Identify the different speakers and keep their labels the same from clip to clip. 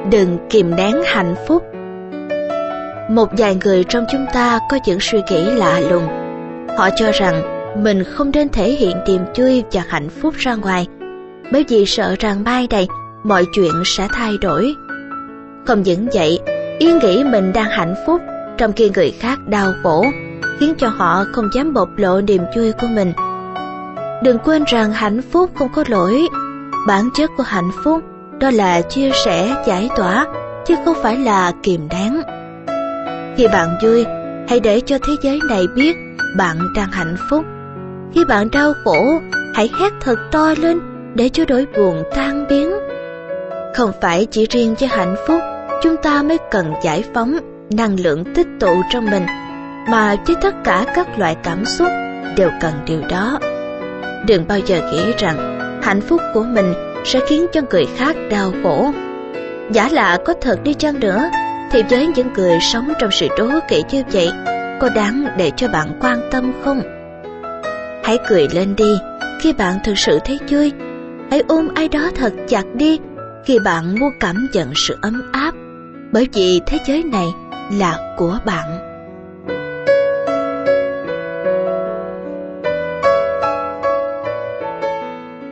Speaker 1: Đừng kìm nén hạnh phúc. Một vài người trong chúng ta có những suy nghĩ lạ lùng. Họ cho rằng mình không nên thể hiện niềm vui và hạnh phúc ra ngoài, bởi vì sợ rằng mai này mọi chuyện sẽ thay đổi. Không những vậy, yên nghĩ mình đang hạnh phúc trong khi người khác đau khổ, khiến cho họ không dám bộc lộ niềm vui của mình. Đừng quên rằng hạnh phúc không có lỗi. Bản chất của hạnh phúc đó là chia sẻ, giải tỏa, chứ không phải là kìm nén. Khi bạn vui, hãy để cho thế giới này biết bạn đang hạnh phúc. Khi bạn đau khổ, hãy hét thật to lên để cho nỗi buồn tan biến. Không phải chỉ riêng cho hạnh phúc chúng ta mới cần giải phóng năng lượng tích tụ trong mình, mà với tất cả các loại cảm xúc đều cần điều đó. Đừng bao giờ nghĩ rằng hạnh phúc của mình sẽ khiến cho người khác đau khổ. Giả là có thật đi chăng nữa, thì với những người sống trong sự đố kỵ như vậy, có đáng để cho bạn quan tâm không? Hãy cười lên đi khi bạn thực sự thấy vui. Hãy ôm ai đó thật chặt đi khi bạn muốn cảm nhận sự ấm áp, bởi vì thế giới này là của bạn.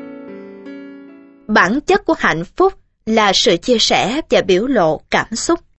Speaker 1: Bản chất của hạnh phúc là sự chia sẻ và biểu lộ cảm xúc.